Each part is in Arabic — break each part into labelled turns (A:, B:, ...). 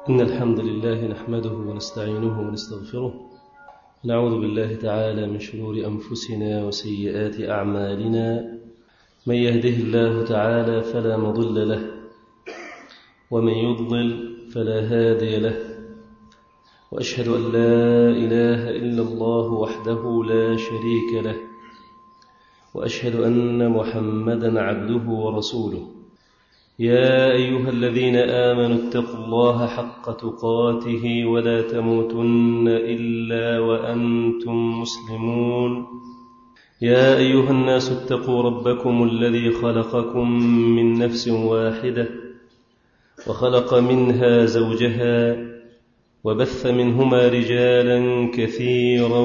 A: إن الحمد لله نحمده ونستعينه ونستغفره، نعوذ بالله تعالى من شرور أنفسنا وسيئات أعمالنا، من يهده الله تعالى فلا مضل له، ومن يضلل فلا هادي له، وأشهد أن لا إله إلا الله وحده لا شريك له، وأشهد أن محمدًا عبده ورسوله. يا أيها الذين آمنوا اتقوا الله حق تقاته ولا تموتن إلا وأنتم مسلمون. يا أيها الناس اتقوا ربكم الذي خلقكم من نفس واحدة وخلق منها زوجها وبث منهما رجالا كثيرا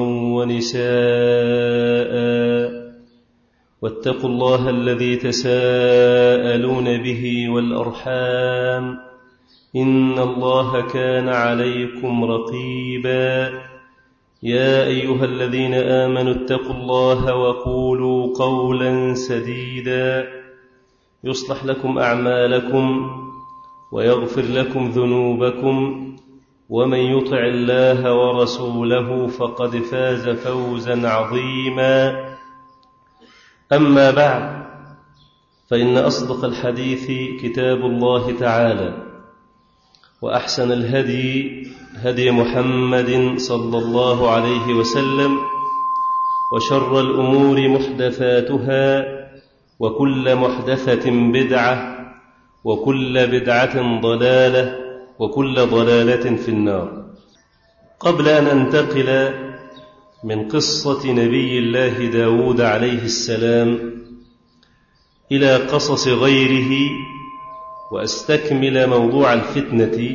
A: ونساء، واتقوا الله الذي تساءلون به والأرحام، إن الله كان عليكم رقيبا. يا أيها الذين آمنوا اتقوا الله وقولوا قولا سديدا يصلح لكم أعمالكم ويغفر لكم ذنوبكم، ومن يطع الله ورسوله فقد فاز فوزا عظيما. أما بعد، فإن أصدق الحديث كتاب الله تعالى، وأحسن الهدي هدي محمد صلى الله عليه وسلم، وشر الأمور محدثاتها، وكل محدثة بدعة، وكل بدعة ضلالة، وكل ضلالة في النار. قبل أن أنتقل من قصة نبي الله داود عليه السلام إلى قصص غيره وأستكمل موضوع الفتنة،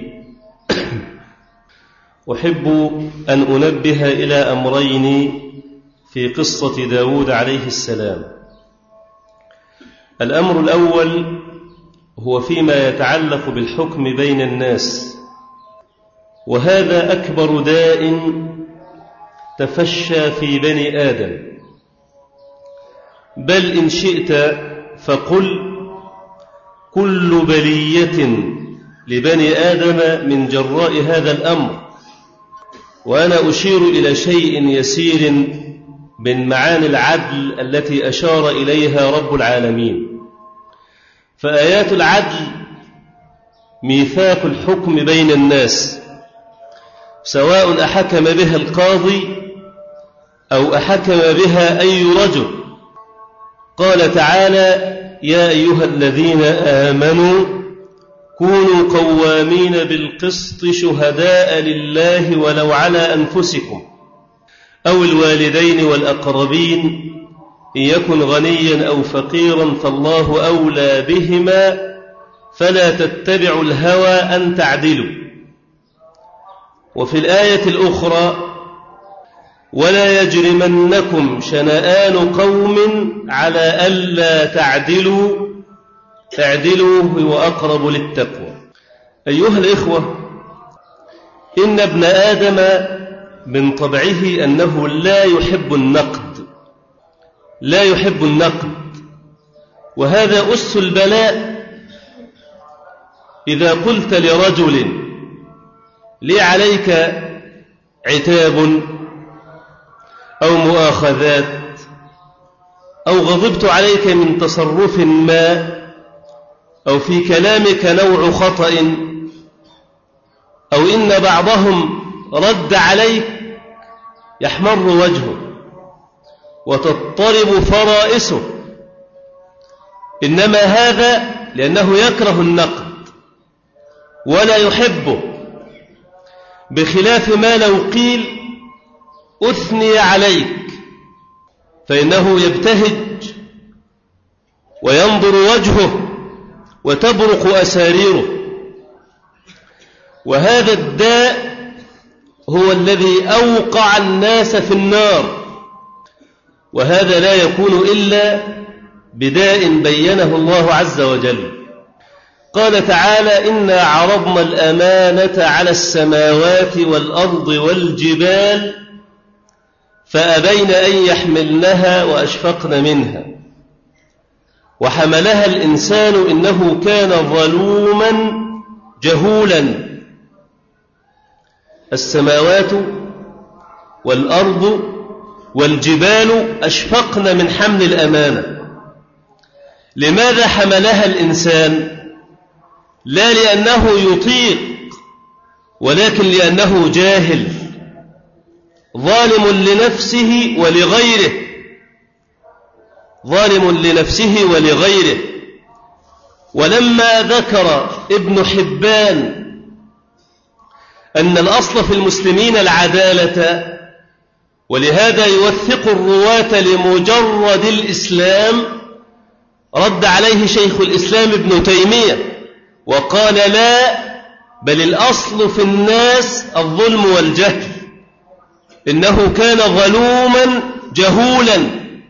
A: أحب أن أنبه إلى أمرين في قصة داود عليه السلام. الأمر الأول هو فيما يتعلق بالحكم بين الناس، وهذا أكبر داء تفشى في بني آدم، بل إن شئت فقل كل بلية لبني آدم من جراء هذا الأمر. وأنا أشير إلى شيء يسير من معاني العدل التي أشار إليها رب العالمين. فآيات العدل ميثاق الحكم بين الناس، سواء أحكم بها القاضي أو أحكم بها أي رجل. قال تعالى: يا أيها الذين آمنوا كونوا قوامين بالقسط شهداء لله ولو على أنفسكم أو الوالدين والأقربين، إن يكن غنيا أو فقيرا فالله أولى بهما، فلا تتبعوا الهوى أن تعدلوا. وفي الآية الأخرى: ولا يجرمنكم شنآن قوم على ألا تعدلوا اعدلوا هو أقرب للتقوى. أيها الإخوة، إن ابن آدم من طبعه أنه لا يحب النقد، وهذا أس البلاء. إذا قلت لرجل: لي عليك عتاب أو مؤاخذات، أو غضبت عليك من تصرف ما، أو في كلامك نوع خطأ، أو إن بعضهم رد عليك، يحمر وجهه وتضطرب فرائسه، إنما هذا لأنه يكره النقد ولا يحبه، بخلاف ما لو قيل أثني عليك فإنه يبتهج وينظر وجهه وتبرق أساريره. وهذا الداء هو الذي أوقع الناس في النار، وهذا لا يكون إلا بداء بينه الله عز وجل. قال تعالى: إنا عرضنا الأمانة على السماوات والأرض والجبال فأبين أن يحملنها وأشفقن منها وحملها الإنسان إنه كان ظلوما جهولا. السماوات والأرض والجبال أشفقن من حمل الأمانة. لماذا حملها الإنسان؟ لا لأنه يطيق، ولكن لأنه جاهل ظالم لنفسه ولغيره، ظالم لنفسه ولغيره. ولما ذكر ابن حبان أن الأصل في المسلمين العدالة، ولهذا يوثق الرواة لمجرد الإسلام، رد عليه شيخ الإسلام ابن تيمية وقال: لا، بل الأصل في الناس الظلم والجهل. إنه كان ظلوما جهولا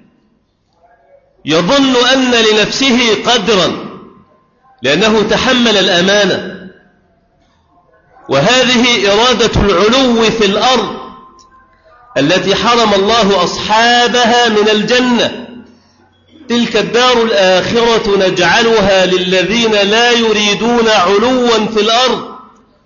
A: يظن أن لنفسه قدرا لأنه تحمل الأمانة. وهذه إرادة العلو في الأرض التي حرم الله أصحابها من الجنة. تلك الدار الآخرة نجعلها للذين لا يريدون علوا في الأرض.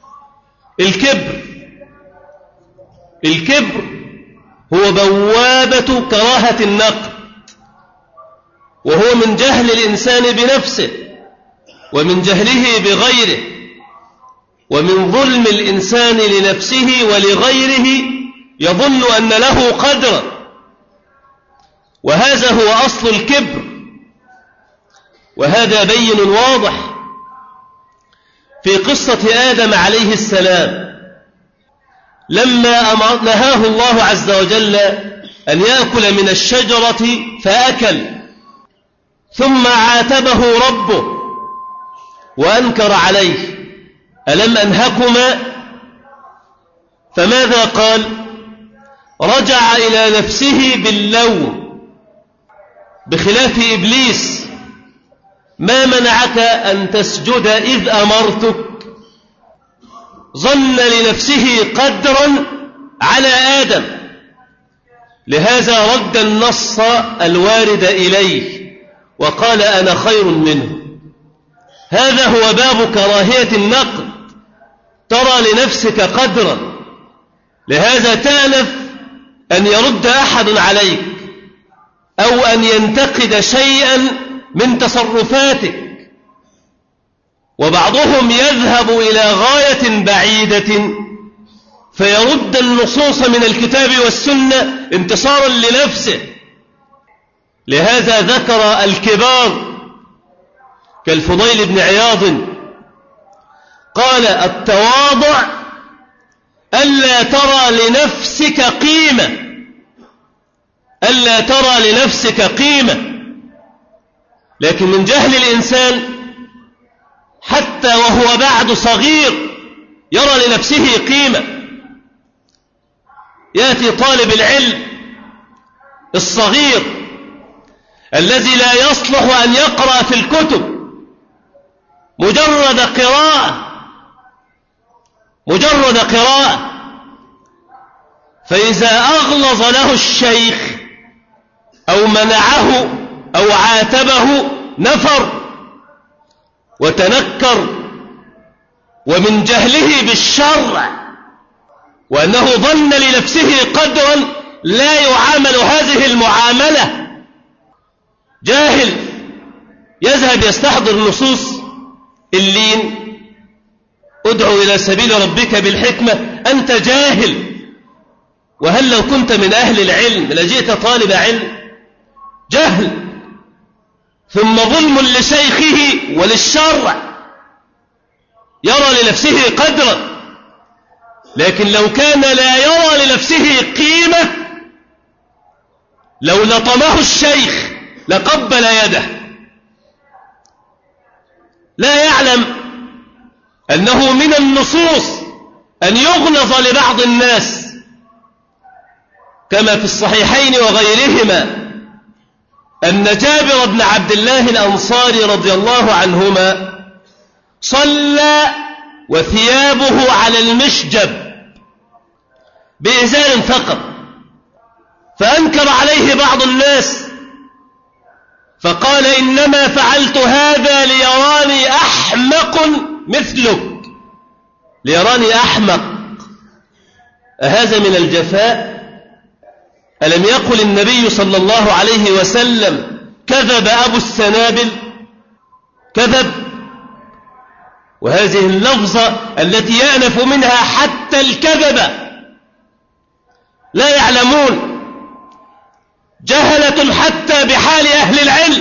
A: الكبر هو بوابة كراهة النقد، وهو من جهل الإنسان بنفسه ومن جهله بغيره ومن ظلم الإنسان لنفسه ولغيره، يظن أن له قدرا، وهذا هو أصل الكبر. وهذا بين واضح في قصة آدم عليه السلام لما نهاه الله عز وجل أن يأكل من الشجرة فأكل، ثم عاتبه ربه وأنكر عليه: ألم أنهكما؟ فماذا قال؟ رجع إلى نفسه باللوم، بخلاف إبليس: ما منعك أن تسجد إذ أمرتك؟ ظن لنفسه قدرا على آدم، لهذا رد النص الوارد إليه وقال: أنا خير منه. هذا هو باب كراهية النقد، ترى لنفسك قدرا، لهذا تألف أن يرد أحد عليك أو أن ينتقد شيئا من تصرفاتك. وبعضهم يذهب إلى غاية بعيدة فيرد النصوص من الكتاب والسنة انتصارا لنفسه. لهذا ذكر الكبار كالفضيل بن عياض قال: التواضع ألا ترى لنفسك قيمة، ألا ترى لنفسك قيمة. لكن من جهل الإنسان حتى وهو بعد صغير يرى لنفسه قيمة. يأتي طالب العلم الصغير الذي لا يصلح أن يقرأ في الكتب، مجرد قراءة، فإذا أغلظ له الشيخ أو منعه أو عاتبه نفر وتنكر، ومن جهله بالشرع وأنه ظن لنفسه قدرا لا يعامل هذه المعاملة. جاهل يذهب يستحضر نصوص اللين: ادعو إلى سبيل ربك بالحكمة. أنت جاهل، وهل لو كنت من أهل العلم لجئت طالب علم؟ جهل، ثم ظلم لشيخه وللشرع، يرى لنفسه قدرا. لكن لو كان لا يرى لنفسه قيمة، لو لطمه الشيخ لقبل يده. لا يعلم أنه من النصوص أن يغلظ لبعض الناس، كما في الصحيحين وغيرهما أن جابر بن عبد الله الأنصاري رضي الله عنهما صلى وثيابه على المشجب بإزار فقط، فأنكر عليه بعض الناس فقال: إنما فعلت هذا ليراني أحمق مثلك، ليراني أحمق أهذا من الجفاء؟ ألم يقل النبي صلى الله عليه وسلم كذب أبو السنابل؟ كذب. وهذه اللفظة التي يأنف منها حتى الكذبة لا يعلمون، جهلة حتى بحال أهل العلم.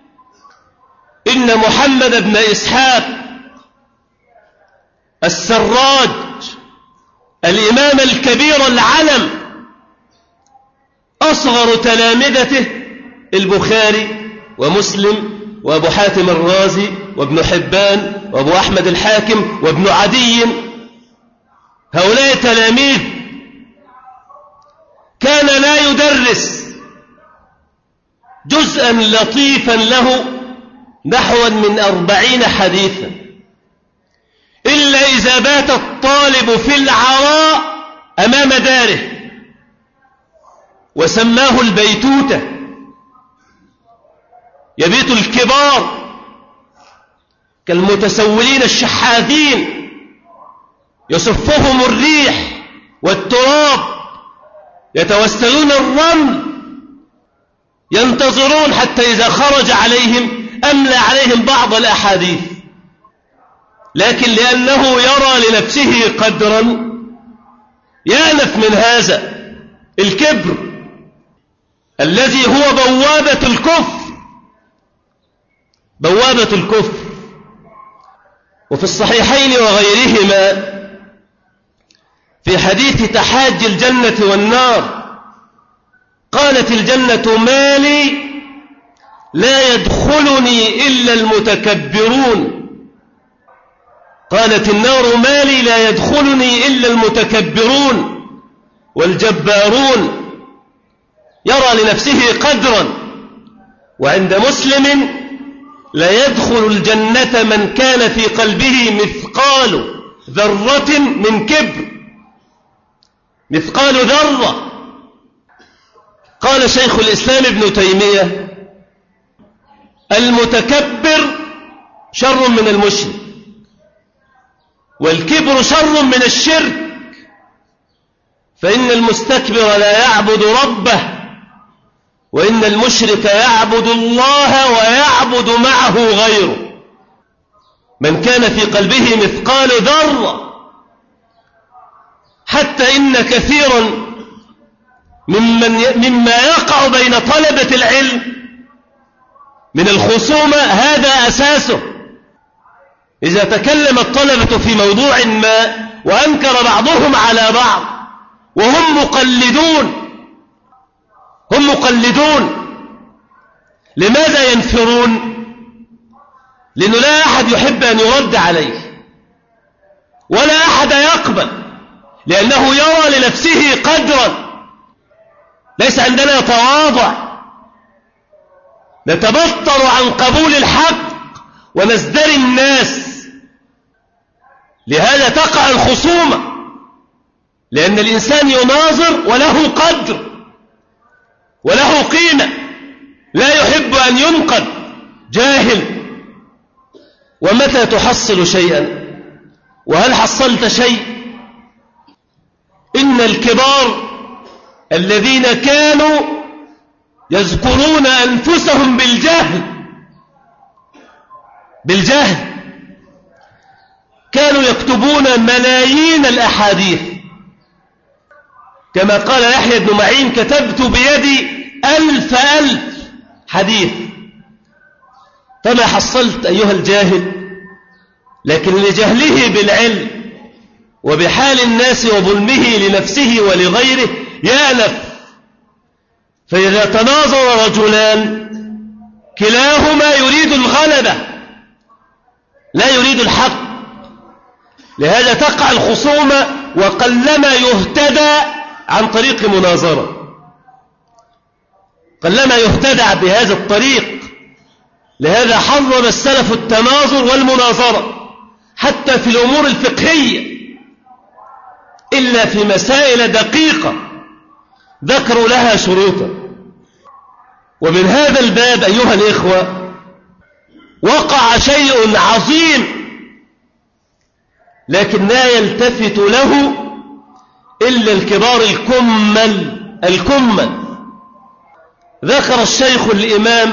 A: إن محمد بن إسحاق السراج الإمام الكبير العلم أصغر تلامذته البخاري ومسلم وأبو حاتم الرازي وابن حبان وأبو أحمد الحاكم وابن عدي، هؤلاء تلاميذ كان لا يدرس جزءا لطيفا له نحوا من 40 حديثا إلا إذا بات الطالب في العراء أمام داره، وسماه البيتوتة. يبيت الكبار كالمتسولين الشحاذين يصفهم الريح والتراب، يتوسلون الرمل، ينتظرون حتى إذا خرج عليهم أملى عليهم بعض الأحاديث، لكن لأنه يرى لنفسه قدرا يأنف من هذا الكبر الذي هو بوابة الكفر، بوابة الكفر. وفي الصحيحين وغيرهما في حديث تحاجي الجنة والنار قالت الجنة ما لي لا يدخلني إلا المتكبرون، قالت النار ما لي لا يدخلني إلا المتكبرون والجبارون، يرى لنفسه قدرا. وعند مسلم لا يدخل الجنة من كان في قلبه مثقال ذرة من كبر، مثقال ذرة. قال شيخ الإسلام ابن تيمية المتكبر شر من المشرك، والكبر شر من الشرك، فإن المستكبر لا يعبد ربه، وإن المشرك يعبد الله ويعبد معه غيره. من كان في قلبه مثقال ذرة، حتى إن كثيرا مما يقع بين طلبة العلم من الخصومة هذا أساسه. إذا تكلم الطلبة في موضوع ما وأنكر بعضهم على بعض وهم مقلدون، هم مقلدون، لماذا ينفرون؟ لأنه لا أحد يحب أن يرد عليه ولا أحد يقبل، لأنه يرى لنفسه قدرا. ليس عندنا تواضع نتبطر عن قبول الحق ونزدري الناس، لهذا تقع الخصومة، لأن الإنسان يناظر وله قدر وله قيمة، لا يحب أن ينقد جاهل. ومتى تحصل شيئا؟ وهل حصلت شيء؟ إن الكبار الذين كانوا يذكرون أنفسهم بالجهل كانوا يكتبون ملايين الأحاديث، كما قال يحيى بن معين كتبت بيدي 1000 حديث. فما حصلت أيها الجاهل، لكن لجهله بالعلم وبحال الناس وظلمه لنفسه ولغيره يأنف. فإذا تناظر رجلان كلاهما يريد الغلبة لا يريد الحق، لهذا تقع الخصومة وقلما يهتدى عن طريق مناظرة، قلما يهتدى بهذا الطريق. لهذا حرم السلف التناظر والمناظرة حتى في الأمور الفقهية، إلا في مسائل دقيقة ذكروا لها شروطا. ومن هذا الباب أيها الإخوة وقع شيء عظيم لكن لا يلتفت له إلا الكبار الكمل. ذكر الشيخ الإمام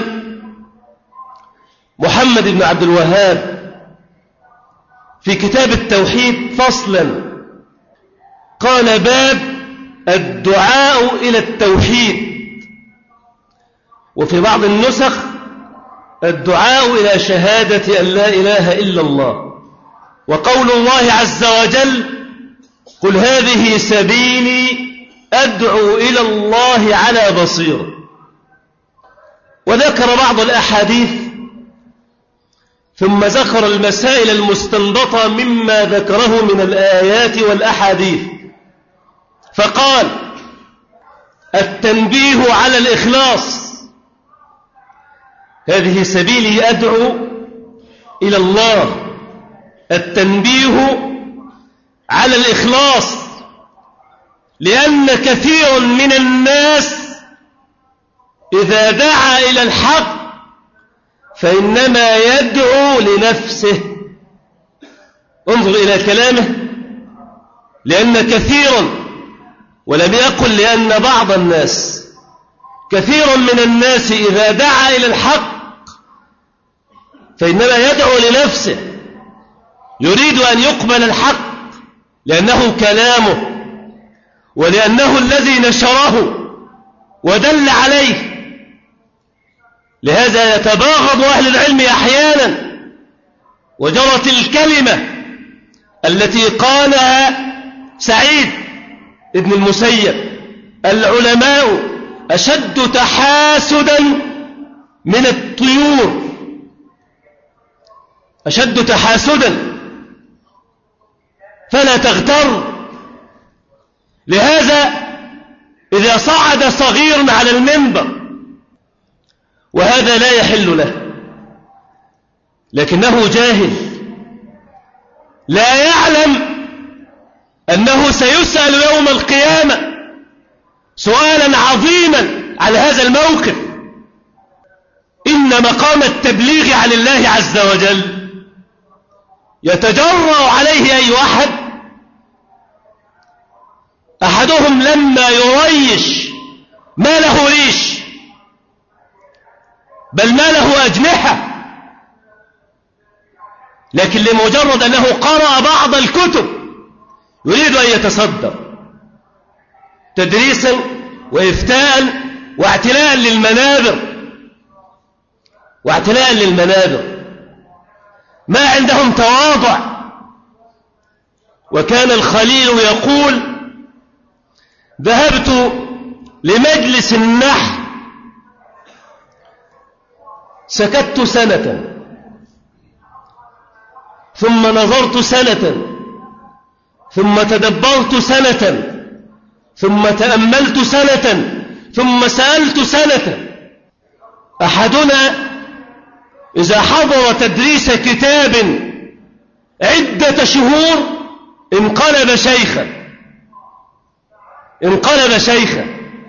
A: محمد بن عبد الوهاب في كتاب التوحيد فصلا، قال: باب الدعاء إلى التوحيد. وفي بعض النسخ الدعاء إلى شهادة أن لا إله إلا الله. وقول الله عز وجل: قل هذه سبيلي أدعو إلى الله على بصيرة. وذكر بعض الأحاديث، ثم ذكر المسائل المستنبطة مما ذكره من الآيات والأحاديث، فقال: التنبيه على الإخلاص، هذه سبيلي أدعو إلى الله. التنبيه على الإخلاص، لأن كثير من الناس إذا دعا إلى الحق فإنما يدعو لنفسه. انظر إلى كلامه، لأن كثيرا، ولم يقل لأن بعض الناس، كثير من الناس إذا دعا إلى الحق فإنما يدعو لنفسه، يريد أن يقبل الحق لأنه كلامه ولأنه الذي نشره ودل عليه. لهذا يتباغض أهل العلم أحيانا. وجرت الكلمة التي قالها سعيد ابن المسيب: العلماء أشد تحاسدا من الطيور، أشد تحاسدا، فلا تغتر. لهذا إذا صعد صغير على المنبر وهذا لا يحل له، لكنه جاهل لا يعلم أنه سيسأل يوم القيامة سؤالا عظيما على هذا الموقف. إن مقام التبليغ عن الله عز وجل يتجرأ عليه أي أحدهم لما يريش ما له ريش، بل ما له أجنحة، لكن لمجرد أنه قرأ بعض الكتب يريد أن يتصدر تدريسا وإفتاء واعتلاء للمنابر، ما عندهم تواضع. وكان الخليل يقول: ذهبت لمجلس النحو سكت سنة، ثم نظرت سنة، ثم تدبرت سنة، ثم تأملت سنة، ثم سألت سنة. أحدنا إذا حضر تدريس كتاب عدة شهور انقلب شيخا.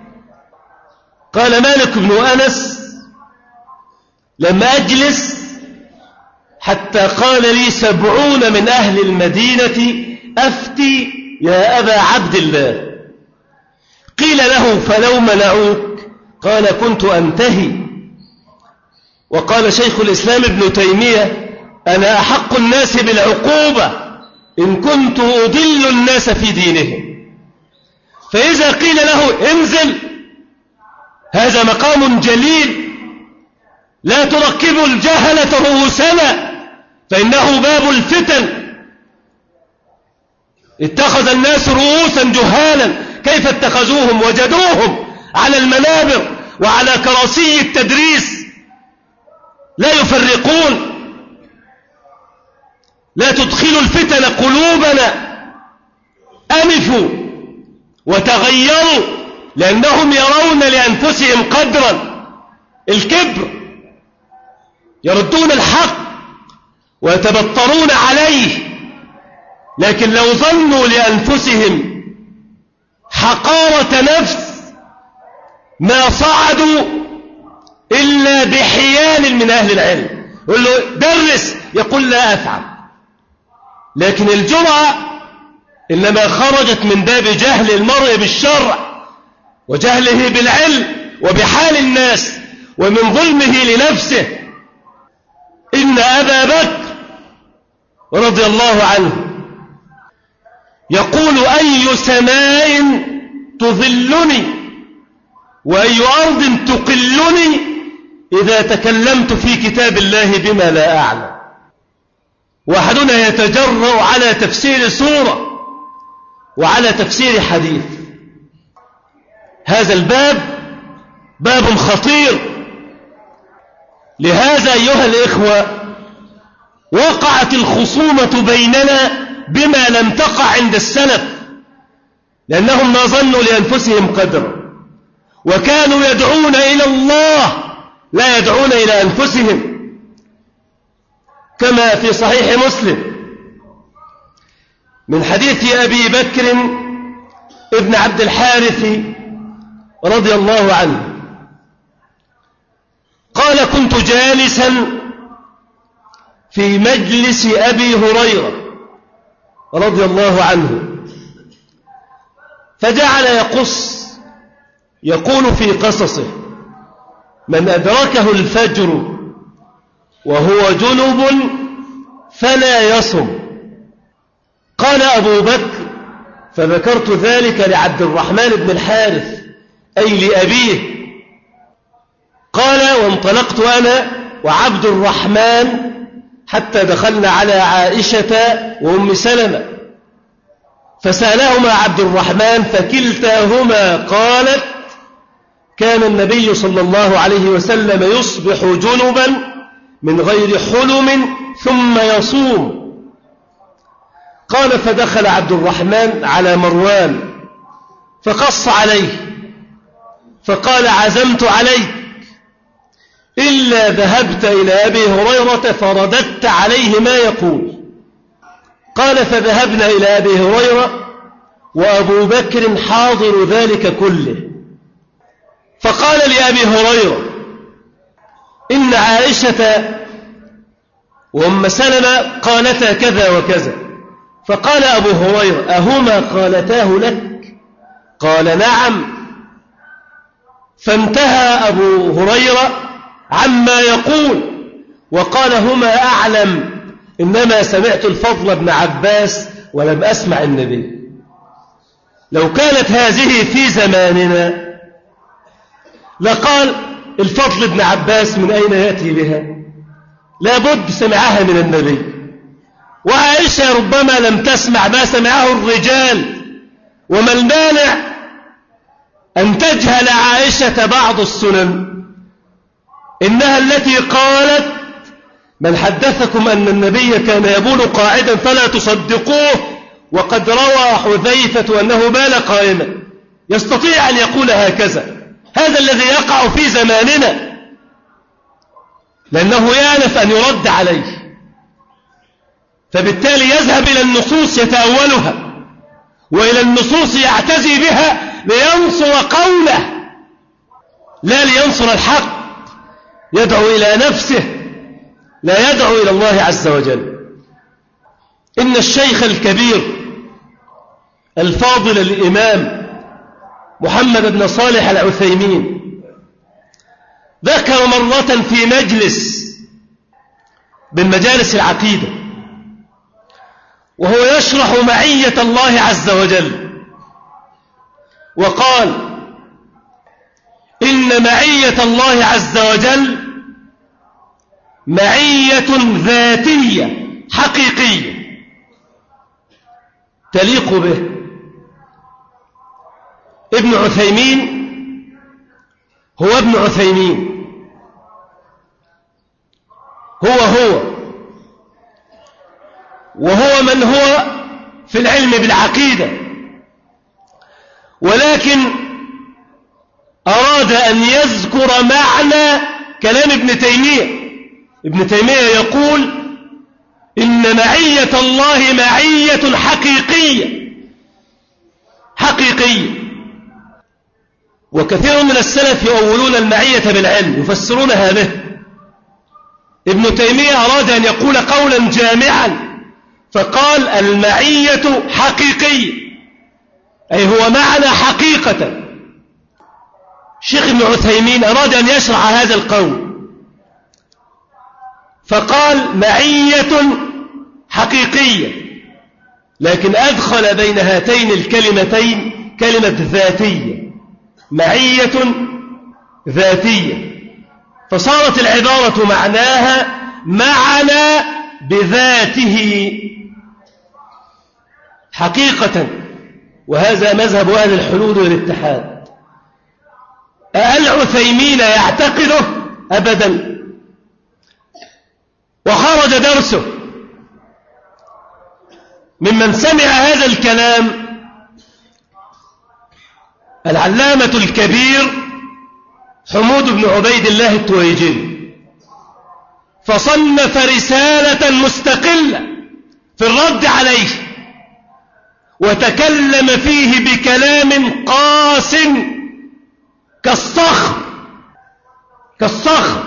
A: قال مالك بن أنس: لم أجلس حتى قال لي 70 من أهل المدينة: أفتي يا أبا عبد الله. قيل له: فلو منعوك؟ قال: كنت أنتهي. وقال شيخ الإسلام ابن تيمية: أنا أحق الناس بالعقوبة إن كنت أضل الناس في دينهم. فإذا قيل له: انزل، هذا مقام جليل، لا تركبوا الجهلة رؤوسنا فإنه باب الفتن. اتخذ الناس رؤوسا جهالا، كيف اتخذوهم؟ وجدوهم على المنابر وعلى كراسي التدريس لا يفرقون. لا تدخلوا الفتن قلوبنا. أنفوا وتغيروا لأنهم يرون لأنفسهم قدرا. الكبر، يردون الحق ويتبطرون عليه، لكن لو ظنوا لأنفسهم حقارة نفس ما صعدوا إلا بحيال من أهل العلم. يقول له: درس، يقول: لا أفعل. لكن الجرأة إنما خرجت من باب جهل المرء بالشرع وجهله بالعلم وبحال الناس ومن ظلمه لنفسه. إن أبا بكر رضي الله عنه يقول: أي سماء تظلني وأي أرض تقلني إذا تكلمت في كتاب الله بما لا أعلم. وأحدنا يتجرأ على تفسير سورة وعلى تفسير حديث. هذا الباب باب خطير. لهذا أيها الإخوة وقعت الخصومة بيننا بما لم تقع عند السلف، لأنهم ما ظنوا لأنفسهم قدرا وكانوا يدعون إلى الله لا يدعون إلى أنفسهم، كما في صحيح مسلم من حديث أبي بكر ابن عبد الحارث رضي الله عنه قال: كنت جالسا في مجلس أبي هريرة رضي الله عنه فجعل يقص يقول في قصصه: من أدركه الفجر وهو جنب فلا يصم. قال أبو بكر: فذكرت ذلك لعبد الرحمن بن الحارث أي لأبيه. قال: وانطلقت أنا وعبد الرحمن حتى دخلنا على عائشة وأم سلمة فسألهما عبد الرحمن فكلتاهما قالت: كان النبي صلى الله عليه وسلم يصبح جنبا من غير حلم ثم يصوم. قال: فدخل عبد الرحمن على مروان فقص عليه فقال: عزمت عليك إلا ذهبت إلى أبي هريرة فرددت عليه ما يقول. قال: فذهبنا إلى أبي هريرة وأبو بكر حاضر ذلك كله، فقال لأبي هريرة: إن عائشة وأم سلمة قالتا كذا وكذا. فقال أبو هريرة: أهما قالتاه لك؟ قال: نعم. فانتهى أبو هريرة عما يقول وقال: هما أعلم، إنما سمعت الفضل بن عباس ولم أسمع النبي. لو كانت هذه في زماننا لقال الفضل بن عباس من أين يأتي بها؟ لابد سمعها من النبي. وعائشة ربما لم تسمع ما سمعه الرجال، وما المانع أن تجهل عائشة بعض السنن؟ إنها التي قالت: من حدثكم أن النبي كان يبول قاعدا فلا تصدقوه، وقد روى حذيفة أنه بال قائما. يستطيع أن يقول هكذا. هذا الذي يقع في زماننا، لأنه يأنف أن يرد عليه، فبالتالي يذهب إلى النصوص يتأولها وإلى النصوص يعتزي بها لينصر قوله لا لينصر الحق. يدعو إلى نفسه لا يدعو إلى الله عز وجل. إن الشيخ الكبير الفاضل الإمام محمد بن صالح العثيمين ذكر مرة في مجلس من مجالس العقيدة وهو يشرح معية الله عز وجل، وقال: إن معية الله عز وجل معية ذاتية حقيقية تليق به. ابن عثيمين هو ابن عثيمين، وهو من هو في العلم بالعقيدة، ولكن أراد أن يذكر معنى كلام ابن تيمية. ابن تيمية يقول: إن معية الله معية حقيقية. وكثير من السلف يؤولون المعية بالعلم يفسرونها به. ابن تيمية أراد أن يقول قولا جامعا فقال المعية حقيقية، أي هو معنى حقيقة. الشيخ ابن عثيمين أراد أن يشرح هذا القول فقال معية حقيقية، لكن أدخل بين هاتين الكلمتين كلمة ذاتية، معية ذاتية، فصارت العبارة معناها معنى بذاته حقيقة. وهذا مذهب أهل الحلول والاتحاد. العثيمين يعتقده أبدا، وخرج درسه. ممن سمع هذا الكلام العلامة الكبير حمود بن عبيد الله التويجري، فصنف رسالة مستقلة في الرد عليه، وتكلم فيه بكلام قاس كالصخر.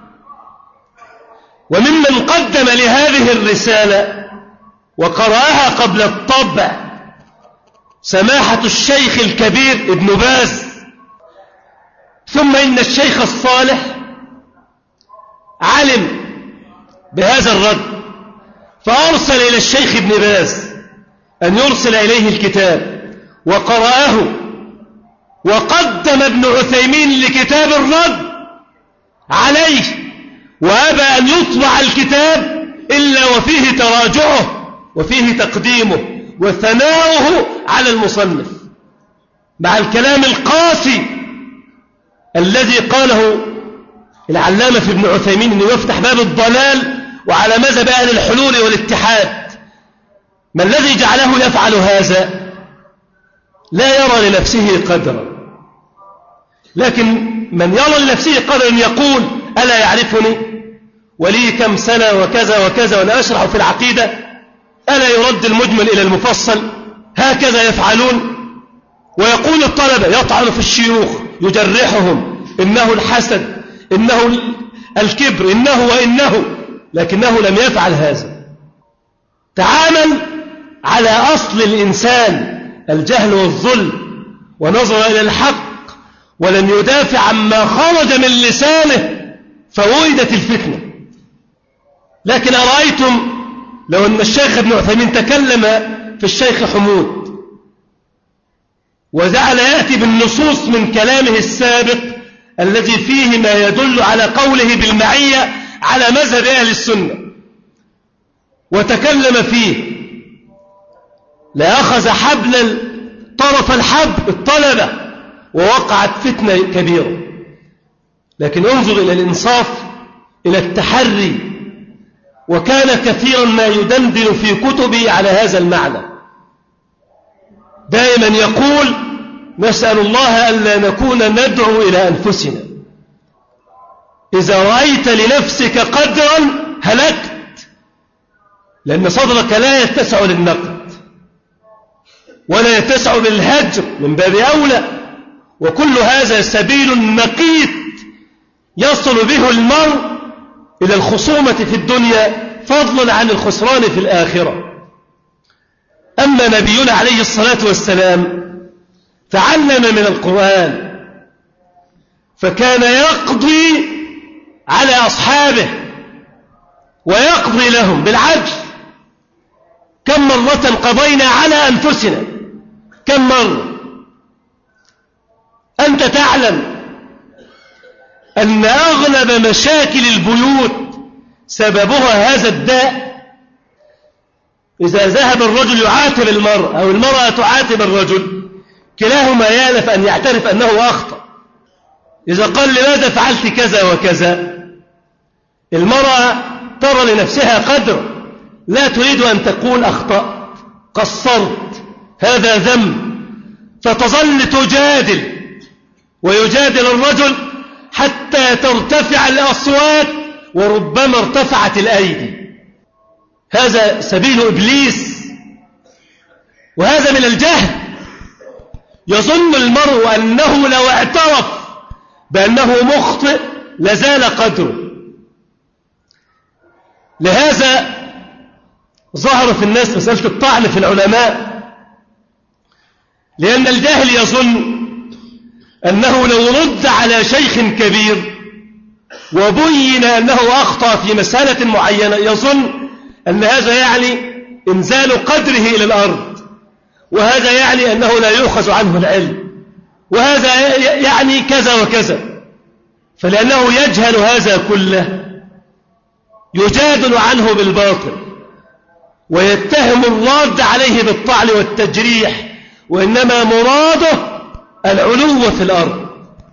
A: وممن قدم لهذه الرسالة وقرأها قبل الطبع سماحة الشيخ الكبير ابن باز. ثم إن الشيخ الصالح علم بهذا الرد فأرسل إلى الشيخ ابن باز أن يرسل إليه الكتاب، وقرأه، وقدم ابن عثيمين لكتاب الرد عليه، وأبى أن يطبع الكتاب إلا وفيه تراجعه وفيه تقديمه وثناؤه على المصنف، مع الكلام القاسي الذي قاله العلامة في ابن عثيمين أنه يفتح باب الضلال وعلى مذهب أهل الحلول والاتحاد. ما الذي جعله يفعل هذا؟ لا يرى لنفسه قدرا، لكن من يرى لنفسه قدرا يقول ألا يعرفني ولي كم سنة وكذا وكذا وأنا أشرح في العقيدة، ألا يرد المجمل إلى المفصل، هكذا يفعلون. ويقول الطلبة يطعن في الشيوخ يجرحهم، إنه الحسد، إنه الكبر، إنه وإنه، لكنه لم يفعل هذا. تعامل على أصل الإنسان الجهل والظلم، ونظر إلى الحق ولم يدافع عما خرج من لسانه فوئدت الفتنة. لكن أرأيتم لو أن الشيخ ابن عثيمين تكلم في الشيخ حمود وجعل يأتي بالنصوص من كلامه السابق الذي فيه ما يدل على قوله بالمعية على مذهب أهل السنة، وتكلم فيه، لأخذ حبل طرف الحبل الطلبة ووقعت فتنة كبيرة. لكن انظر إلى الإنصاف، إلى التحري، وكان كثيرا ما يدندن في كتبه على هذا المعنى. دائما يقول نسأل الله ألا نكون ندعو إلى أنفسنا. إذا رأيت لنفسك قدرا هلكت، لأن صدرك لا يتسع للنقد ولا يتسع للهجر من باب أولى. وكل هذا سبيل نقيت يصل به المرء إلى الخصومة في الدنيا فضلا عن الخسران في الآخرة. أما نبينا عليه الصلاة والسلام تعلم من القرآن، فكان يقضي على أصحابه ويقضي لهم بالعدل. كم مرة قضينا على أنفسنا؟ كم مرة؟ أنت تعلم أن أغلب مشاكل البيوت سببها هذا الداء. إذا ذهب الرجل يعاتب المرأة أو المرأة تعاتب الرجل، كلاهما يألف أن يعترف أنه أخطأ. إذا قال لماذا فعلت كذا وكذا، المرأة ترى لنفسها قدر، لا تريد أن تقول أخطأت، قصرت، هذا ذنب، فتظل تجادل ويجادل الرجل حتى ترتفع الأصوات وربما ارتفعت الأيدي. هذا سبيل إبليس، وهذا من الجهل. يظن المرء أنه لو اعترف بأنه مخطئ لزال قدره. لهذا ظهر في الناس مسألة الطعن في العلماء، لأن الجاهل يظن أنه لو رد على شيخ كبير وبين أنه أخطأ في مسألة معينة يظن أن هذا يعني إنزال قدره إلى الأرض، وهذا يعني أنه لا يؤخذ عنه العلم، وهذا يعني كذا وكذا. فلأنه يجهل هذا كله يجادل عنه بالباطل ويتهم الراد عليه بالطعن والتجريح، وإنما مراده العلو في الأرض.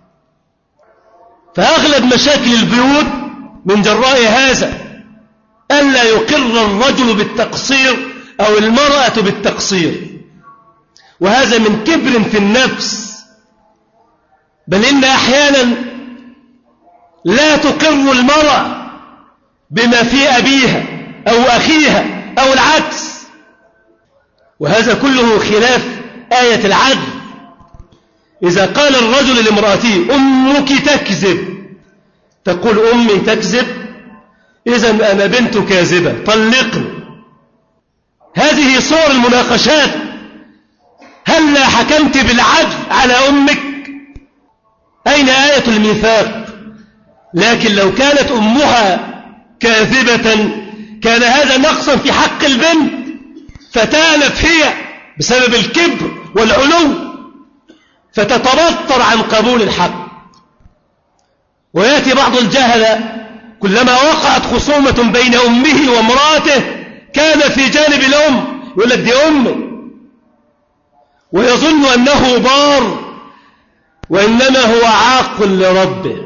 A: فأغلب مشاكل البيوت من جراء هذا، ألا يقر الرجل بالتقصير أو المرأة بالتقصير، وهذا من كبر في النفس. بل إن أحيانا لا تقر المرأة بما في أبيها أو أخيها أو العكس، وهذا كله خلاف آية العدل. إذا قال الرجل لامرأته أمك تكذب، تقول أمي تكذب، إذن أنا بنت كاذبة طلقني. هذه صور المناقشات. هل لا حكمت بالعدل على أمك؟ أين آية الميثاق؟ لكن لو كانت أمها كاذبة كان هذا نقصا في حق البنت، فتانف هي بسبب الكبر والعلو، فتتبطر عن قبول الحق. ويأتي بعض الجهلة كلما وقعت خصومة بين أمه وامرأته كان في جانب الأم، يقول لك دي أمي، ويظن أنه بار وإنما هو عاق لربه.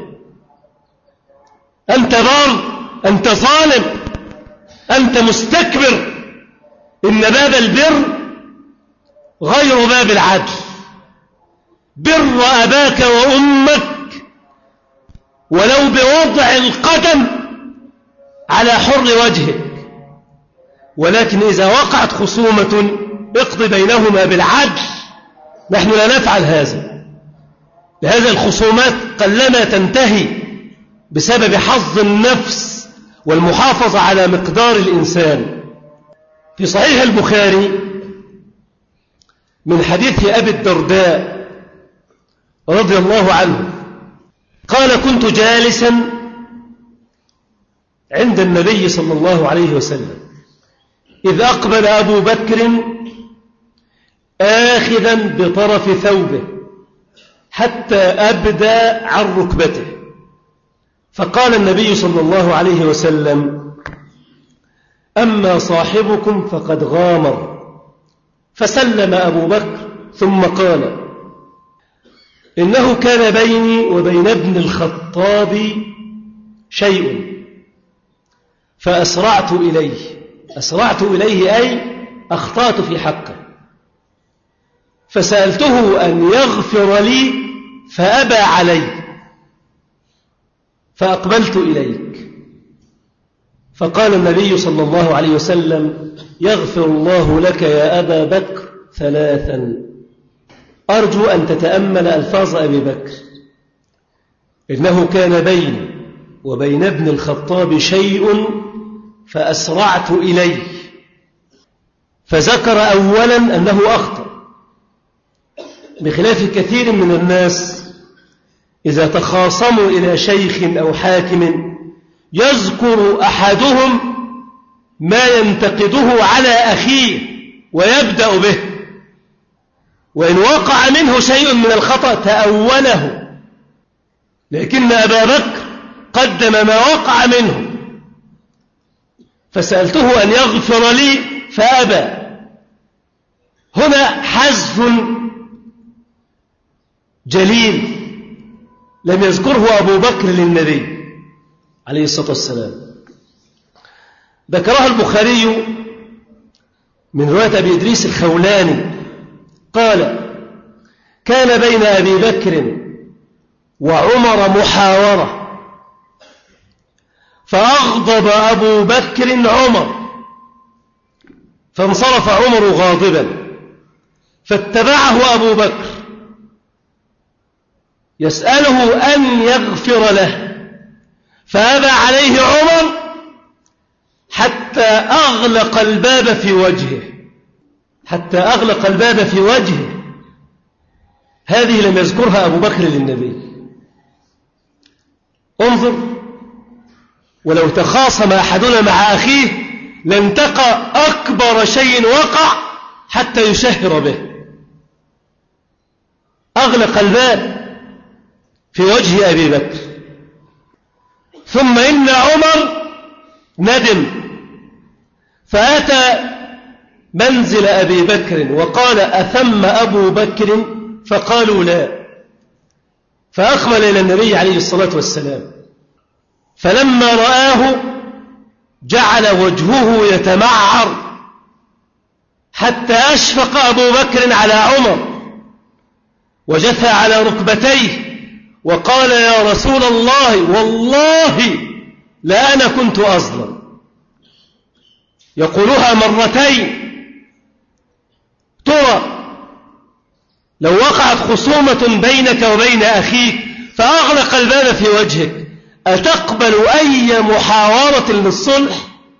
A: أنت بار، أنت ظالم، أنت مستكبر. إن باب البر غير باب العدل. بر أباك وأمك ولو بوضع القدم على حر وجهك، ولكن إذا وقعت خصومة اقض بينهما بالعدل. نحن لا نفعل هذا. لهذا الخصومات قلما تنتهي بسبب حظ النفس والمحافظة على مقدار الإنسان. في صحيح البخاري من حديث أبي الدرداء رضي الله عنه قال: كنت جالسا عند النبي صلى الله عليه وسلم إذ أقبل أبو بكر آخذا بطرف ثوبه حتى أبدى عن ركبته، فقال النبي صلى الله عليه وسلم: أما صاحبكم فقد غامر. فسلم أبو بكر ثم قال: إنه كان بيني وبين ابن الخطاب شيء فأسرعت إليه. أسرعت إليه أي أخطأت في حقه، فسألته أن يغفر لي فأبى علي، فأقبلت إليك. فقال النبي صلى الله عليه وسلم: يغفر الله لك يا أبا بكر ثلاثا. أرجو أن تتأمل ألفاظ أبي بكر: إنه كان بيني وبين ابن الخطاب شيء فأسرعت إليه. فذكر أولا أنه أخطأ، بخلاف كثير من الناس إذا تخاصموا إلى شيخ أو حاكم يذكر أحدهم ما ينتقده على أخيه ويبدأ به، وإن وقع منه شيء من الخطأ تأوله، لكن أبا بكر قدم ما وقع منه. فسألته أن يغفر لي فأبى. هنا حذف جليل لم يذكره أبو بكر للنبي عليه الصلاة والسلام. ذكرها البخاري من رواية أبي إدريس الخولاني قال: كان بين أبي بكر وعمر محاورة، فأغضب أبو بكر عمر، فانصرف عمر غاضبا، فاتبعه أبو بكر يسأله أن يغفر له، فأبى عليه عمر حتى أغلق الباب في وجهه، حتى أغلق الباب في وجهه. هذه لم يذكرها أبو بكر للنبي. انظر، ولو تخاصم أحدنا مع أخيه لانتقى أكبر شيء وقع حتى يشهر به. أغلق الباب في وجه أبي بكر. ثم إن عمر ندم فأتى منزل أبي بكر وقال: أثم أبو بكر؟ فقالوا: لا. فأقبل إلى النبي عليه الصلاة والسلام، فلما رآه جعل وجهه يتمعر حتى أشفق أبو بكر على عمر وجثى على ركبتيه وقال: يا رسول الله، والله لا أنا كنت أظلم. يقولها مرتين. ترى لو وقعت خصومة بينك وبين أخيك فأغلق الباب في وجهك، أتقبل أي محاورة للصلح؟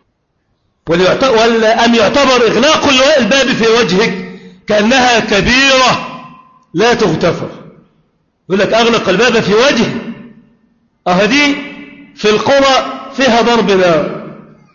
A: ولا أم يعتبر إغلاق الباب في وجهك كأنها كبيرة لا تغتفر؟ يقول لك أغلق الباب في وجهه. أهدي في القرى فيها ضرب نار.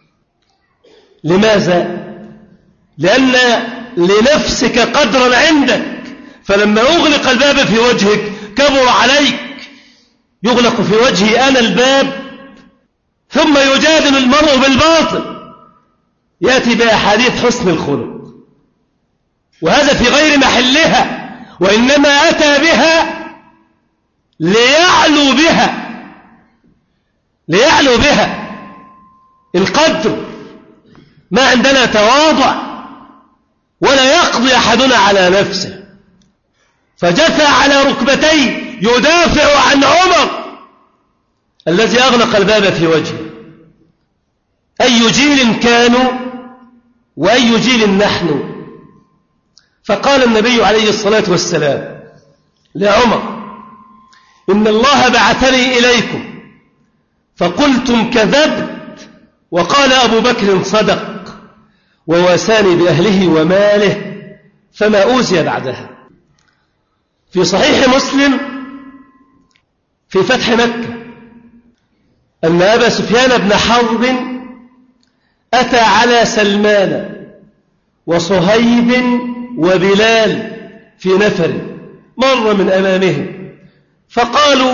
A: لماذا؟ لأن لنفسك قدرا عندك، فلما أغلق الباب في وجهك كبر عليك. يغلق في وجهي أنا الباب ثم يجادل المرء بالباطل، يأتي بأحاديث حسن الخلق، وهذا في غير محلها، وإنما أتى بها ليعلو بها القدر. ما عندنا تواضع ولا يقضي أحدنا على نفسه. فجثى على ركبتيه يدافع عن عمر الذي أغلق الباب في وجهه. أي جيل كانوا وأي جيل نحن؟ فقال النبي عليه الصلاة والسلام لعمر: إن الله بعثني إليكم فقلتم كذبت، وقال أبو بكر صدق، وواساني بأهله وماله فما أوذي بعدها. في صحيح مسلم في فتح مكة أن أبا سفيان بن حرب أتى على سلمان وصهيب وبلال في نفر، مر من أمامهم، فقالوا: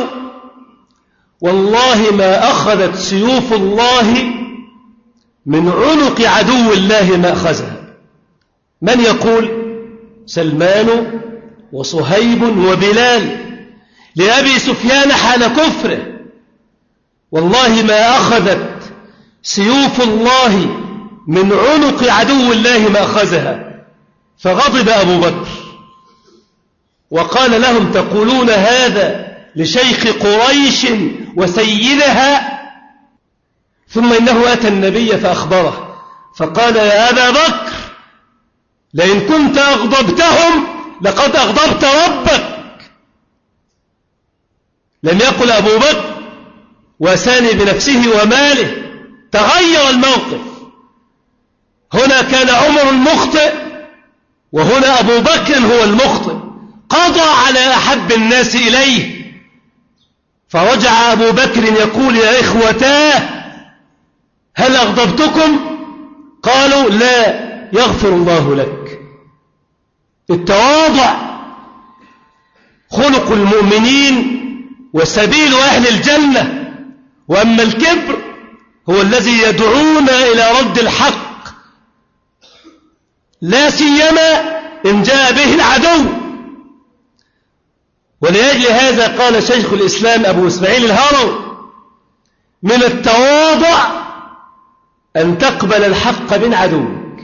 A: والله ما أخذت سيوف الله من عنق عدو الله ما أخذها. من يقول؟ سلمان وصهيب وبلال لأبي سفيان حال كفره: والله ما أخذت سيوف الله من عنق عدو الله ما أخذها. فغضب أبو بكر وقال لهم: تقولون هذا لشيخ قريش وسيدها؟ ثم إنه أتى النبي فأخبره فقال: يا أبا بكر، لئن كنت أغضبتهم لقد أغضبت ربك. لم يقل أبو بكر واساني بنفسه وماله، تغير الموقف. هنا كان عمر المخطئ وهنا أبو بكر هو المخطئ، قضى على أحب الناس إليه. فرجع أبو بكر يقول: يا إخوتاه، هل أغضبتكم؟ قالوا: لا، يغفر الله لك. التواضع خلق المؤمنين وسبيل أهل الجنة، وأما الكبر هو الذي يدعونا إلى رد الحق، لا سيما إن جاء به العدو. ولأجل هذا قال شيخ الإسلام أبو إسماعيل الهروي: من التواضع أن تقبل الحق من عدوك،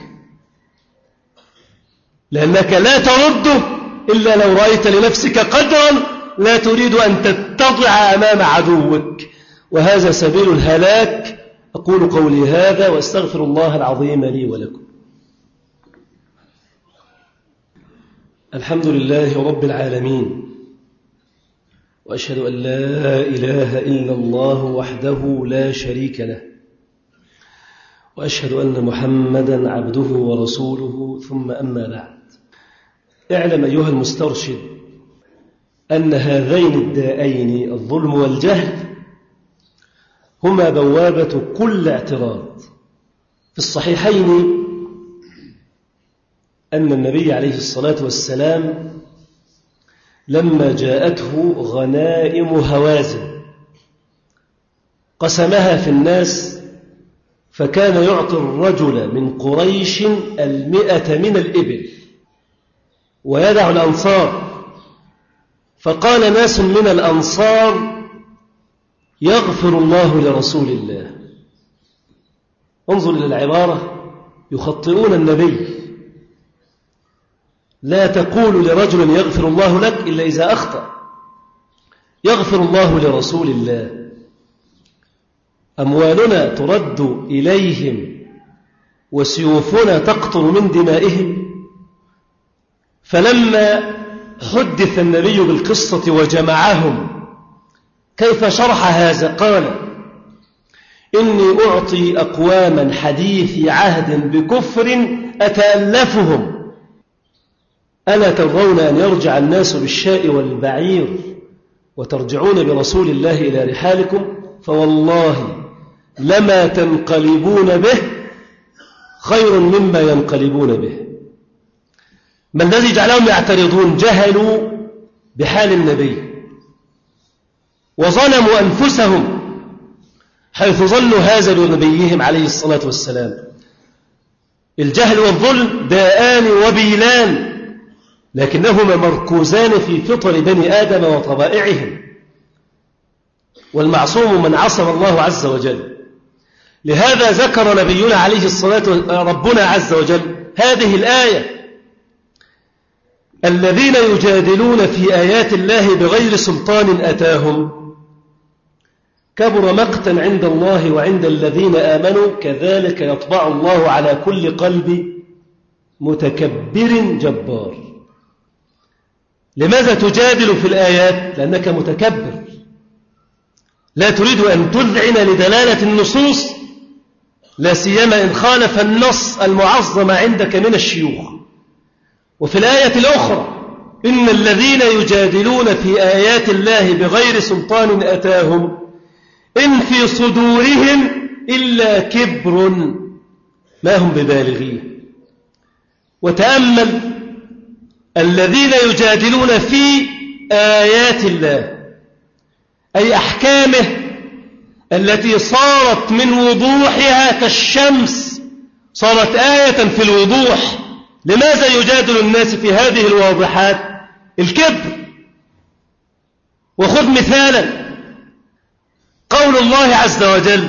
A: لأنك لا ترده إلا لو رأيت لنفسك قدرا لا تريد أن تتضع أمام عدوك، وهذا سبيل الهلاك. أقول قولي هذا وأستغفر الله العظيم لي ولكم. الحمد لله رب العالمين، وأشهد أن لا إله إلا الله وحده لا شريك له،
B: وأشهد أن محمدا عبده ورسوله، ثم أما بعد. اعلم أيها المسترشد أن هذين الداءين الظلم والجهل هما بوابة كل اعتراض. في الصحيحين أن النبي عليه الصلاة والسلام لما جاءته غنائم هوازن قسمها في الناس، فكان يعطي الرجل من قريش 100 من الإبل ويدع الأنصار. فقال ناس من الأنصار: يغفر الله لرسول الله. انظر إلى العبارة، يخطئون النبي. لا تقول لرجل يغفر الله لك إلا إذا أخطأ. يغفر الله لرسول الله. أموالنا ترد إليهم وسيوفنا تقطر من دمائهم. فلما حدث النبي بالقصة وجمعهم كيف شرح هذا؟ قال: إني أعطي أقواما حديث عهد بكفر أتألفهم، ألا ترون أن يرجع الناس بالشاء والبعير وترجعون برسول الله إلى رحالكم؟ فوالله لما تنقلبون به خير مما ينقلبون به. ما الذي جعلهم يعترضون؟ جهلوا بحال النبي وظلموا أنفسهم حيث ظنوا هذا لنبيهم عليه الصلاة والسلام. الجهل والظلم داءان وبيلان، لكنهما مركوزان في فطر بني آدم وطبائعهم، والمعصوم من عصم الله عز وجل. لهذا ذكر نبينا عليه الصلاة والسلام ربنا عز وجل هذه الآية: الذين يجادلون في آيات الله بغير سلطان أتاهم كبر مقتا عند الله وعند الذين آمنوا كذلك يطبع الله على كل قلب متكبر جبار. لماذا تجادل في الآيات؟ لأنك متكبر، لا تريد أن تذعن لدلالة النصوص، لا سيما إن خالف النص المعظم عندك من الشيوخ. وفي الآية الأخرى: إن الذين يجادلون في آيات الله بغير سلطان أتاهم إن في صدورهم إلا كبر ما هم ببالغيه. وتأمل: الذين يجادلون في آيات الله أي أحكامه التي صارت من وضوحها كالشمس، صارت آية في الوضوح. لماذا يجادل الناس في هذه الواضحات؟ الكبر. وخذ مثالا قول الله عز وجل: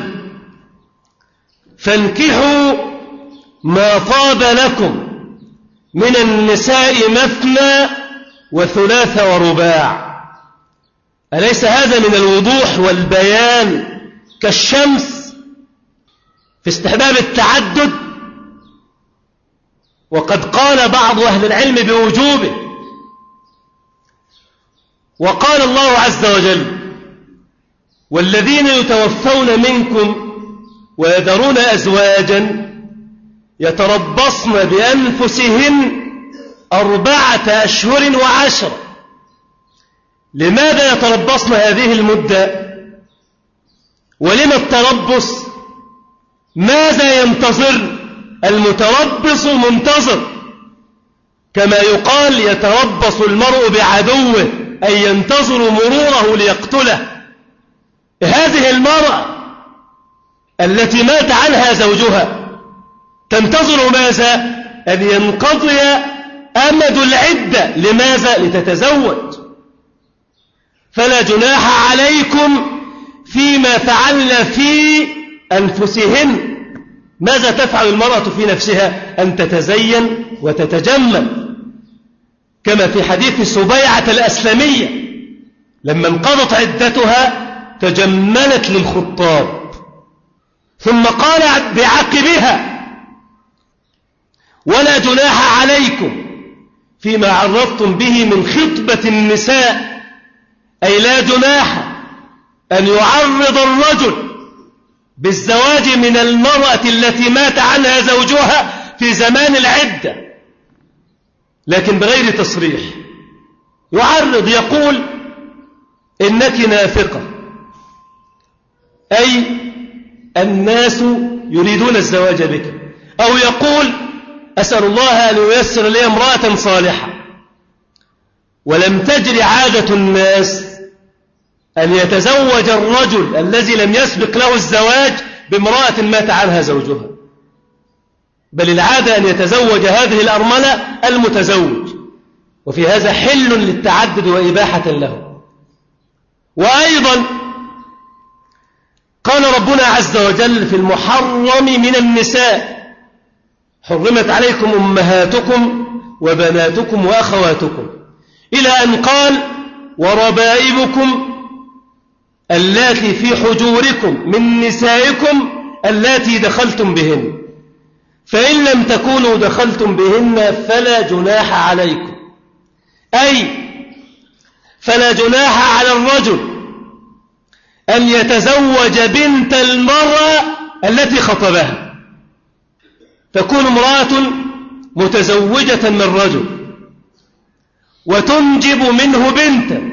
B: فانكحوا ما طاب لكم من النساء مثنى وثلاث ورباع. أليس هذا من الوضوح والبيان كالشمس في استحباب التعدد؟ وقد قال بعض أهل العلم بوجوبه. وقال الله عز وجل: والذين يتوفون منكم ويذرون أزواجا يتربصن بأنفسهن 4 أشهر و10. لماذا يتربصن هذه المدة؟ ولما التربص؟ ماذا ينتظر؟ المتربص منتظر، كما يقال: يتربص المرء بعدوه، أي ينتظر مروره ليقتله. هذه المرأة التي مات عنها زوجها تنتظر ماذا؟ أن ينقضي أمد العدة. لماذا؟ لتتزوج. فلا جناح عليكم فيما فعلن في أنفسهن. ماذا تفعل المرأة في نفسها؟ أن تتزين وتتجمل، كما في حديث سبيعة الأسلمية لما انقضت عدتها تجملت للخطاب، ثم قال بعقبها: ولا جناح عليكم فيما عرضتم به من خطبة النساء، أي لا جناح أن يعرض الرجل بالزواج من المرأة التي مات عنها زوجها في زمان العدة، لكن بغير تصريح. يعرض يقول إنك نافقة، أي الناس يريدون الزواج بك، أو يقول أسأل الله أن ييسر لي امرأة صالحة. ولم تجري عادة الناس أن يتزوج الرجل الذي لم يسبق له الزواج بامرأة مات عنها زوجها، بل العادة أن يتزوج هذه الأرملة المتزوج، وفي هذا حل للتعدد وإباحة له. وأيضا قال ربنا عز وجل في المحرم من النساء: حرمت عليكم أمهاتكم وبناتكم وأخواتكم، إلى أن قال: وربائبكم اللاتي في حجوركم من نسائكم اللاتي دخلتم بهن، فإن لم تكونوا دخلتم بهن فلا جناح عليكم، أي فلا جناح على الرجل أن يتزوج بنت المرأة التي خطبها، تكون امرأة متزوجة من رجل وتنجب منه بنتا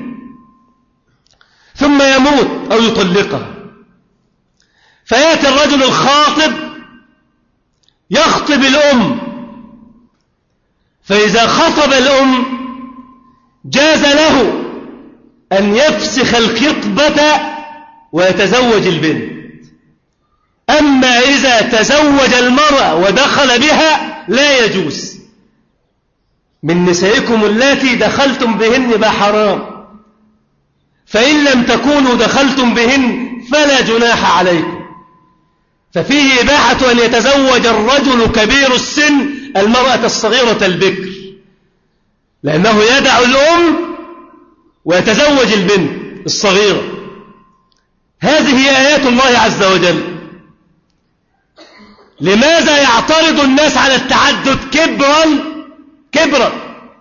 B: ثم يموت أو يطلقها، فيأتي الرجل الخاطب يخطب الأم، فإذا خطب الأم جاز له أن يفسخ الخطبة ويتزوج البنت. أما إذا تزوج المرأة ودخل بها لا يجوز. من نسائكم اللاتي دخلتم بهن بحرام، فإن لم تكونوا دخلتم بهن فلا جناح عليكم. ففيه إباحة أن يتزوج الرجل كبير السن المرأة الصغيرة البكر، لأنه يدع الأم ويتزوج البنت الصغيرة. هذه هي آيات الله عز وجل. لماذا يعترض الناس على التعدد كبرا؟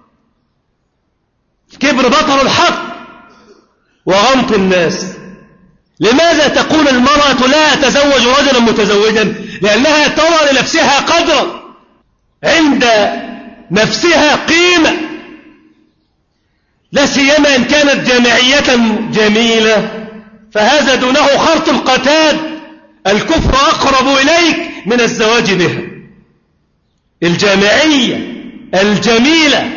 B: كبر بطر الحق وغمط الناس. لماذا تقول المرأة لا أتزوج رجلا متزوجا؟ لأنها ترى لنفسها قدرا، عند نفسها قيمة، لا سيما إن كانت جامعية جميلة، فهذا دونه خرط القتاد. الكفر أقرب إليك من الزواج بها. الجامعية الجميلة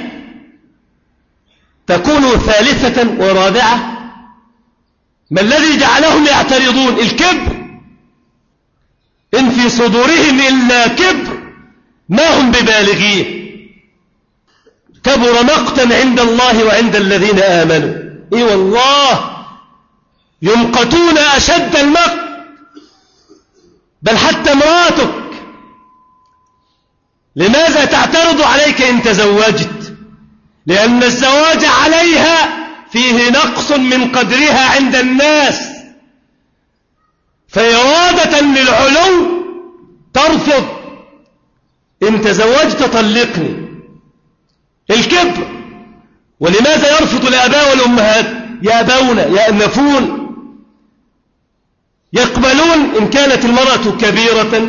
B: تكون ثالثة ورابعة. ما الذي جعلهم يعترضون؟ الكبر. إن في صدورهم إلا كبر ما هم ببالغيه. كبر مقتا عند الله وعند الذين آمنوا. إي والله يمقتون أشد المقت. بل حتى امرأتك لماذا تعترض عليك إن تزوجت؟ لأن الزواج عليها فيه نقص من قدرها عند الناس، فإرادة للعلو ترفض. إن تزوجت طلقني. الكبر. ولماذا يرفض الآباء والأمهات؟ يأبون يأنفون، يقبلون إن كانت المرأة كبيرة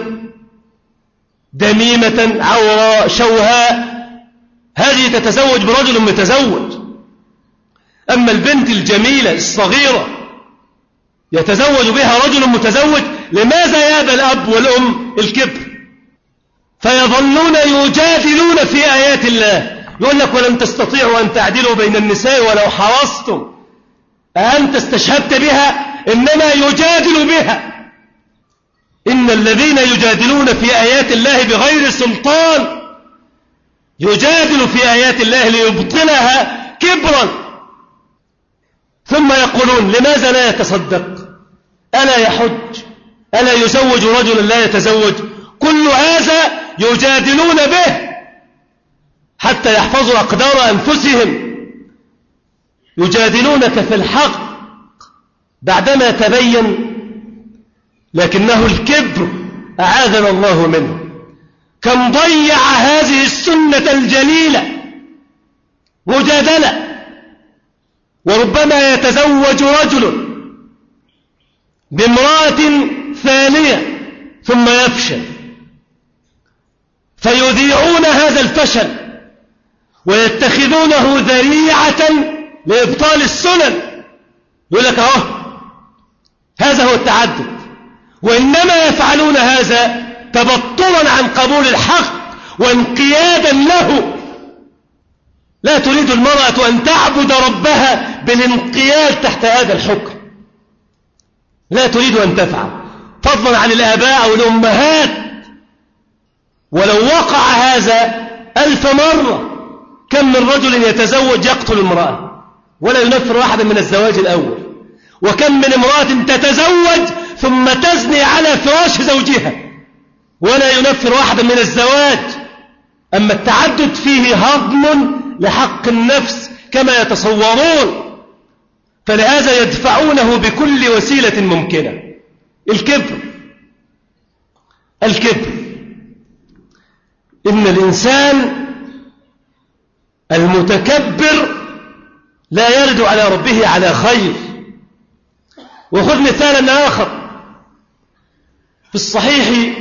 B: دميمة عوراء شوهاء، هذه تتزوج برجل متزوج. أما البنت الجميلة الصغيرة يتزوج بها رجل متزوج، لماذا يأبى الأب والأم؟ الكبر. فيظلون يجادلون في آيات الله. يقول لك: ولن تستطيعوا أن تعدلوا بين النساء ولو حرصتم. أأنت استشهدت بها؟ إنما يجادل بها. إن الذين يجادلون في آيات الله بغير سلطان يجادل في آيات الله ليبطلها كبرا. ثم يقولون: لماذا لا يتصدق؟ ألا يحج؟ ألا يزوج رجلا لا يتزوج؟ كل هذا يجادلون به حتى يحفظوا أقدار أنفسهم. يجادلونك في الحق بعدما تبين، لكنه الكبر أعاذنا الله منه. كم ضيع هذه السنة الجليلة مجادلة. وربما يتزوج رجل بامرأة الثانية ثم يفشل، فيذيعون هذا الفشل ويتخذونه ذريعة لإبطال السنن. يقول لك هذا هو التعدد، وإنما يفعلون هذا تبطلا عن قبول الحق وانقيادا له. لا تريد المرأة أن تعبد ربها بالانقياد تحت هذا الحكم، لا تريد أن تفعل، فضلا عن الآباء والأمهات. ولو وقع هذا 1000 مرة، كم من رجل يتزوج يقتل امرأة ولا ينفر واحدا من الزواج الأول، وكم من امرأة تتزوج ثم تزني على فراش زوجها ولا ينفر واحدا من الزواج. أما التعدد فيه هضم لحق النفس كما يتصورون، فلهذا يدفعونه بكل وسيلة ممكنة. الكبر. إن الإنسان المتكبر لا يرد على ربه على خير. وخذ مثالا آخر في الصحيح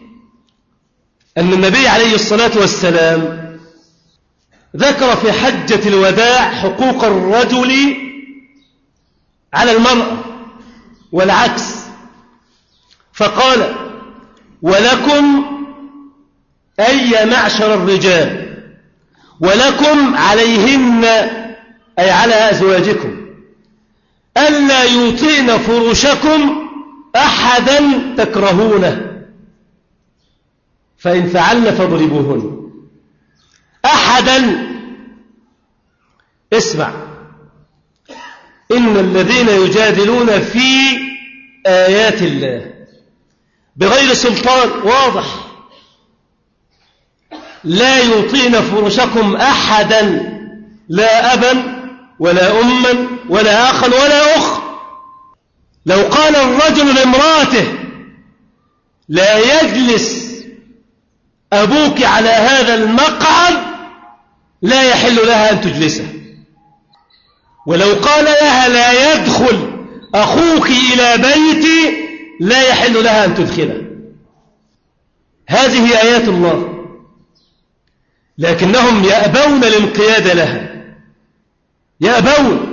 B: أن النبي عليه الصلاة والسلام ذكر في حجة الوداع حقوق الرجل على المرأة والعكس، فقال: ولكم أي معشر الرجال ولكم عليهن، أي على أزواجكم، ألا يطيعن فرشكم أحدا تكرهونه، فإن فعلن فاضربوهن. أحدا. اسمع، إن الذين يجادلون في آيات الله بغير سلطان واضح، لا يطيعن فرشكم أحدا، لا أبا ولا أما ولا أخا ولا أخت. لو قال الرجل لامرأته: لا يجلس أبوك على هذا المقعد، لا يحل لها أن تجلسه. ولو قال لها: لا يدخل أخوك إلى بيتي، لا يحل لها أن تدخله. هذه آيات الله، لكنهم يأبون الانقياد لها، يأبون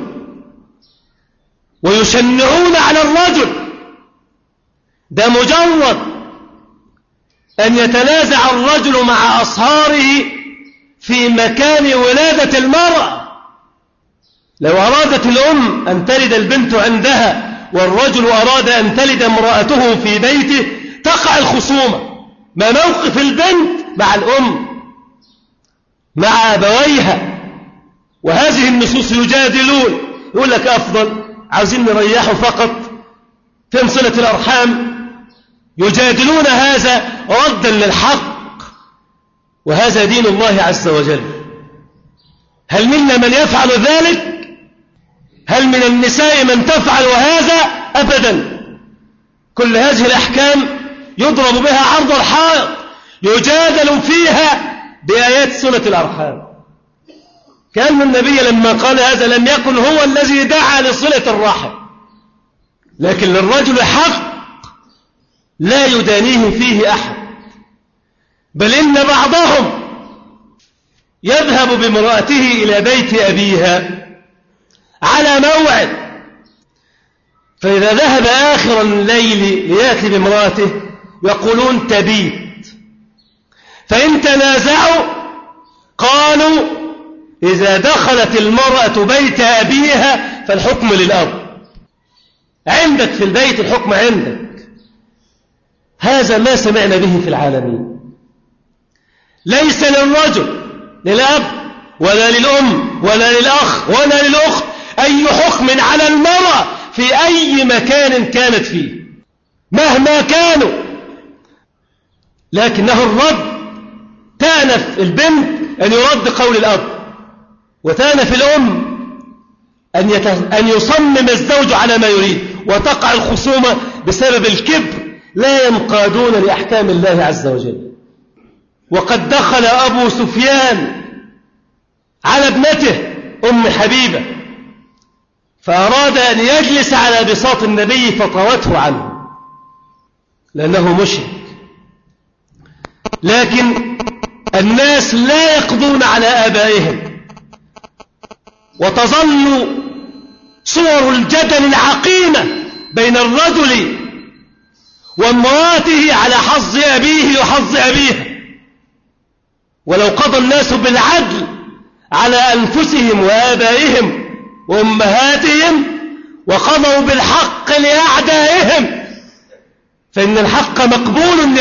B: ويشنعون على الرجل. ده مجرد أن يتنازع الرجل مع أصهاره في مكان ولادة المرأة. لو أرادت الأم أن تلد البنت عندها والرجل أراد أن تلد امرأته في بيته، تقع الخصومة. ما موقف البنت مع الأم مع أبويها؟ وهذه النصوص يجادلون، يقول لك أفضل، عاوزين نريحه فقط، فين صلة الأرحام؟ يجادلون هذا ردا للحق، وهذا دين الله عز وجل. هل منا من يفعل ذلك؟ هل من النساء من تفعل هذا؟ أبدا. كل هذه الأحكام يضرب بها عرض الحائط، يجادل فيها بآيات صلة الأرحام. كأن النبي لما قال هذا لم يكن هو الذي دعا لصلة الرحم، لكن للرجل حق لا يدانيه فيه أحد. بل إن بعضهم يذهب بامرأته إلى بيت أبيها على موعد، فإذا ذهب آخر الليل ليأتي بامرأته يقولون تبيت، فإن تنازعوا قالوا: إذا دخلت المرأة بيت أبيها فالحكم للأب، عندك في البيت الحكم عندك. هذا ما سمعنا به في العالمين. ليس للرجل، للأب ولا للأم ولا للأخ ولا للأخت أي حكم على المرأة في أي مكان كانت فيه مهما كانوا، لكنه الرد تأنف البنت أن يرد قول الأب، وتأنف الأم أن يصمم الزوج على ما يريد، وتقع الخصومة بسبب الكبر، لا ينقادون لأحكام الله عز وجل. وقد دخل أبو سفيان على ابنته أم حبيبة فأراد أن يجلس على بساط النبي فطوته عنه، لأنه مشرك. لكن الناس لا يقضون على آبائهم، وتظل صور الجدل العقيمة بين الرجل وامرأته على حظ أبيه وحظ أبيها. ولو قضى الناس بالعدل على أنفسهم وآبائهم وأمهاتهم وقضوا بالحق لأعدائهم فإن الحق مقبول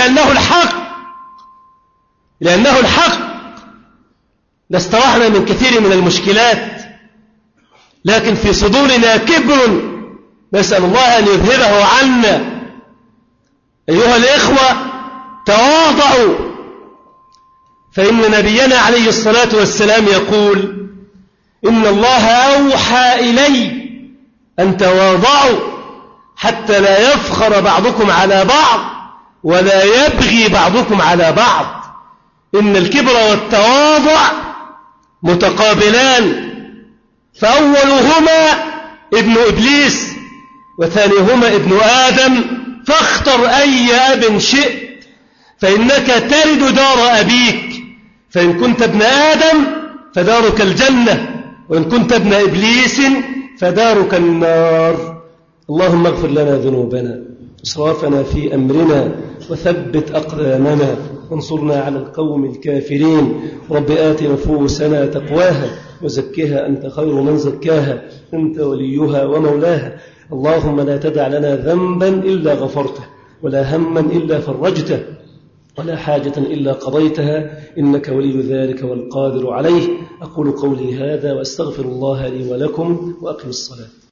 B: لأنه الحق لاسترحنا من كثير من المشكلات. لكن في صدورنا كبر نسأل الله أن يذهبه عنا. أيها الإخوة، تواضعوا، فإن نبينا عليه الصلاة والسلام يقول: إن الله أوحى إلي أن تواضعوا حتى لا يفخر بعضكم على بعض ولا يبغي بعضكم على بعض. إن الكبر والتواضع متقابلان، فأولهما ابن إبليس وثانيهما ابن آدم، فاختر أي أب شئت فإنك ترد دار أبيك، فإن كنت ابن آدم فدارك الجنة، وإن كنت ابن إبليس فدارك النار. اللهم اغفر لنا ذنوبنا إسرافنا في أمرنا وثبت أقدامنا وانصرنا على القوم الكافرين. رب آت نفوسنا تقواها وزكها أنت خير من زكاها، أنت وليها ومولاها. اللهم لا تدع لنا ذنبا إلا غفرته، ولا هما إلا فرجته، ولا حاجة إلا قضيتها، إنك ولي ذلك والقادر عليه. أقول قولي هذا وأستغفر الله لي ولكم، وأقم الصلاة.